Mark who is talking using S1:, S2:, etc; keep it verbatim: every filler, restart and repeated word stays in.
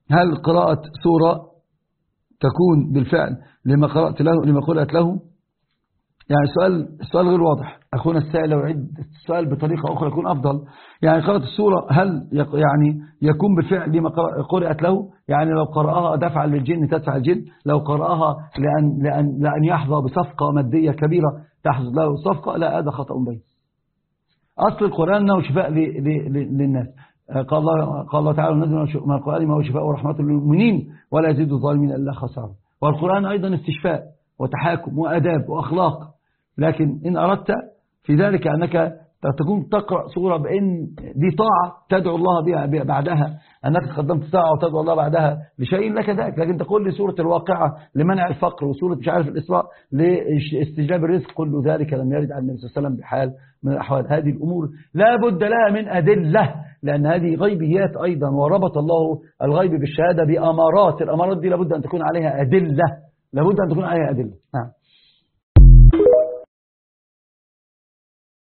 S1: هل قراءة سورة تكون بالفعل لما قرأت له لما قرأت له؟ يعني السؤال السؤال غير واضح. أخونا السائل لو يعيد السؤال بطريقة أخرى يكون أفضل. يعني قراءة السورة هل يعني يكون بالفعل لما قرأت له؟ يعني لو قرأها دفعا للجن تدفع الجن، لو قرأها لأن, لأن, لأن يحظى بصفقة مادية كبيرة تحصل له صفقة، لا، هذا خطأ بين. أصل القرآن أنه شفاء للناس. قال الله قال الله تعالى: نزل من القرآن ما هو شفاء ورحمة للمؤمنين ولا يزيد الظالمين إلا خسارة. والقرآن أيضا استشفاء وتحاكم وأداب وأخلاق. لكن إن أردت في ذلك أنك تكون تقرأ سورة بأن دي طاعة تدعو الله بها بعدها، أنك قدمت طاعة وتدعو الله بعدها لشيء لك ذلك. لكن تقول لي سورة الواقعة لمنع الفقر، وسورة مش عارف الإسراء لاستجلاب الرزق، كل ذلك لم يرد عن النبي صلى الله عليه وسلم بحال من الأحوال. هذه الأمور لا بد لها من أدلة، لأن هذه غيبيات أيضا، وربط الله الغيب بالشهادة بأمارات. الأمارات دي لابد أن تكون عليها أدلة، لابد أن تكون عليها أدلة. نعم.